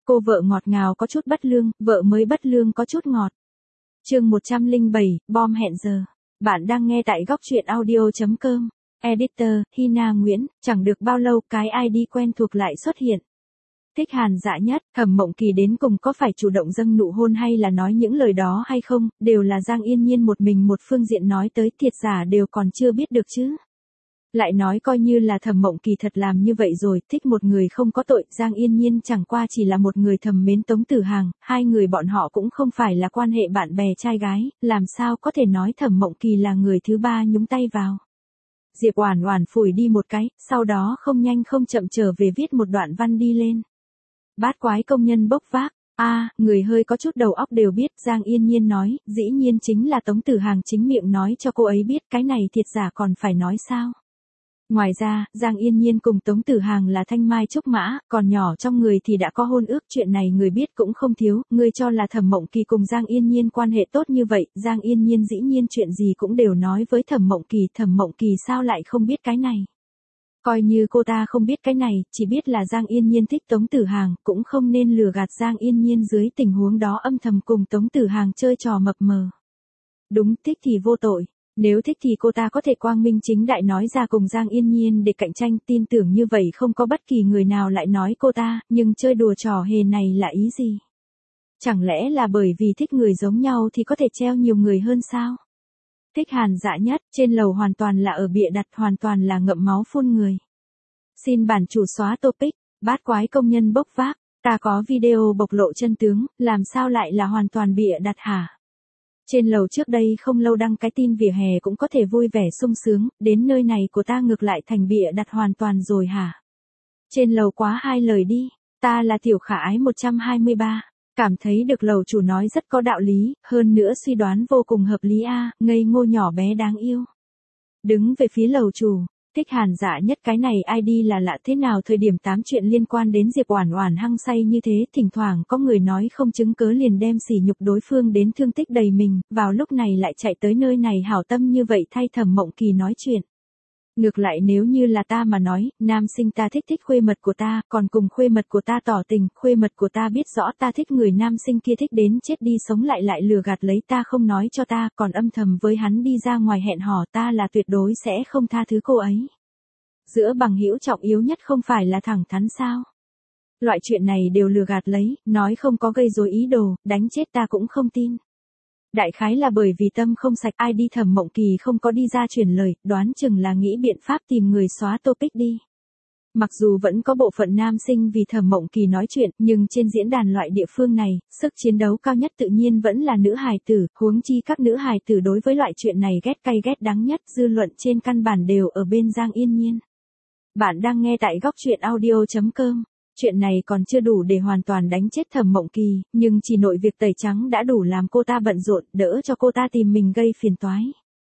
Cô vợ ngọt ngào có chút bất lương, vợ mới bất lương có chút ngọt. Chương 107, bom hẹn giờ. Bạn đang nghe tại góc truyện audio.com. Editor, Hina Nguyễn, chẳng được bao lâu cái ID quen thuộc lại xuất hiện. Thích Hàn Dạ Nhất, Thẩm Mộng Kỳ đến cùng có phải chủ động dâng nụ hôn hay là nói những lời đó hay không, đều là Giang Yên Nhiên một mình một phương diện nói tới, thiệt giả đều còn chưa biết được chứ. Lại nói coi như là Thẩm Mộng Kỳ thật làm như vậy rồi, thích một người không có tội, Giang Yên Nhiên chẳng qua chỉ là một người thầm mến Tống Tử Hàng, hai người bọn họ cũng không phải là quan hệ bạn bè trai gái, làm sao có thể nói Thẩm Mộng Kỳ là người thứ ba nhúng tay vào. Diệp Oản Oản phủi đi một cái, sau đó không nhanh không chậm trở về viết một đoạn văn đi lên. Bát quái công nhân bốc vác. Người hơi có chút đầu óc đều biết, Giang Yên Nhiên nói, dĩ nhiên chính là Tống Tử Hàng chính miệng nói cho cô ấy biết, cái này thiệt giả còn phải nói sao. Ngoài ra, Giang Yên Nhiên cùng Tống Tử Hàng là thanh mai trúc mã, còn nhỏ trong người thì đã có hôn ước, chuyện này người biết cũng không thiếu, người cho là Thẩm Mộng Kỳ cùng Giang Yên Nhiên quan hệ tốt như vậy, Giang Yên Nhiên dĩ nhiên chuyện gì cũng đều nói với Thẩm Mộng Kỳ sao lại không biết cái này. Coi như cô ta không biết cái này, chỉ biết là Giang Yên Nhiên thích Tống Tử Hàng, cũng không nên lừa gạt Giang Yên Nhiên dưới tình huống đó âm thầm cùng Tống Tử Hàng chơi trò mập mờ. Đúng, thích thì vô tội. Nếu thích thì cô ta có thể quang minh chính đại nói ra cùng Giang Yên Nhiên để cạnh tranh, tin tưởng như vậy không có bất kỳ người nào lại nói cô ta, nhưng chơi đùa trò hề này là ý gì? Chẳng lẽ là bởi vì thích người giống nhau thì có thể treo nhiều người hơn sao? Thích Hàn Dạ Nhất, trên lầu hoàn toàn là ở bịa đặt, hoàn toàn là ngậm máu phun người. Xin bản chủ xóa topic, bát quái công nhân bốc vác, ta có video bộc lộ chân tướng, làm sao lại là hoàn toàn bịa đặt hả? Trên lầu trước đây không lâu đăng cái tin vỉa hè cũng có thể vui vẻ sung sướng, đến nơi này của ta ngược lại thành bịa đặt hoàn toàn rồi hả? Trên lầu quá hai lời đi, ta là Tiểu Khả Ái 123, cảm thấy được lầu chủ nói rất có đạo lý, hơn nữa suy đoán vô cùng hợp lý ngây ngô nhỏ bé đáng yêu. Đứng về phía lầu chủ. Thích Hàn Dạ Nhất, cái này ID là lạ thế nào, thời điểm 8 chuyện liên quan đến Diệp Oản Oản hăng say như thế, thỉnh thoảng có người nói không chứng cớ liền đem sỉ nhục đối phương đến thương tích đầy mình, vào lúc này lại chạy tới nơi này hảo tâm như vậy thay Thẩm Mộng Kỳ nói chuyện. Ngược lại nếu như là ta mà nói, nam sinh ta thích khuê mật của ta, còn cùng khuê mật của ta tỏ tình, khuê mật của ta biết rõ ta thích người nam sinh kia thích đến chết đi sống lại lừa gạt lấy ta không nói cho ta, còn âm thầm với hắn đi ra ngoài hẹn hò, ta là tuyệt đối sẽ không tha thứ cô ấy. Giữa bằng hữu trọng yếu nhất không phải là thẳng thắn sao? Loại chuyện này đều lừa gạt lấy, nói không có gây rối ý đồ, đánh chết ta cũng không tin. Đại khái là bởi vì tâm không sạch, ai đi Thẩm Mộng Kỳ không có đi ra truyền lời, đoán chừng là nghĩ biện pháp tìm người xóa topic đi. Mặc dù vẫn có bộ phận nam sinh vì Thẩm Mộng Kỳ nói chuyện, nhưng trên diễn đàn loại địa phương này, sức chiến đấu cao nhất tự nhiên vẫn là nữ hài tử, huống chi các nữ hài tử đối với loại chuyện này ghét cay ghét đắng nhất, dư luận trên căn bản đều ở bên Giang Yên Nhiên. Bạn đang nghe tại góc truyện audio.com. Chuyện này còn chưa đủ để hoàn toàn đánh chết Thẩm Mộng Kỳ, nhưng chỉ nội việc tẩy trắng đã đủ làm cô ta bận rộn, đỡ cho cô ta tìm mình gây phiền toái.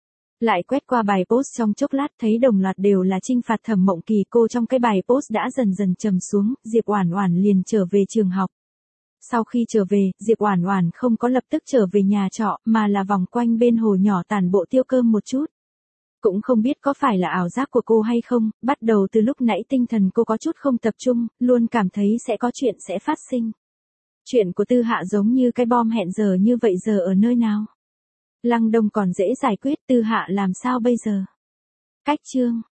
Lại quét qua bài post trong chốc lát thấy đồng loạt đều là trinh phạt Thẩm Mộng Kỳ, cô trong cái bài post đã dần dần trầm xuống, Diệp Oản Oản liền trở về trường học. Sau khi trở về, Diệp Oản Oản không có lập tức trở về nhà trọ, mà là vòng quanh bên hồ nhỏ tản bộ tiêu cơm một chút. Cũng không biết có phải là ảo giác của cô hay không, bắt đầu từ lúc nãy tinh thần cô có chút không tập trung, luôn cảm thấy sẽ có chuyện sẽ phát sinh. Chuyện của Tư Hạ giống như cái bom hẹn giờ như vậy, giờ ở nơi nào? Lăng Đông còn dễ giải quyết, Tư Hạ làm sao bây giờ? Cách chương.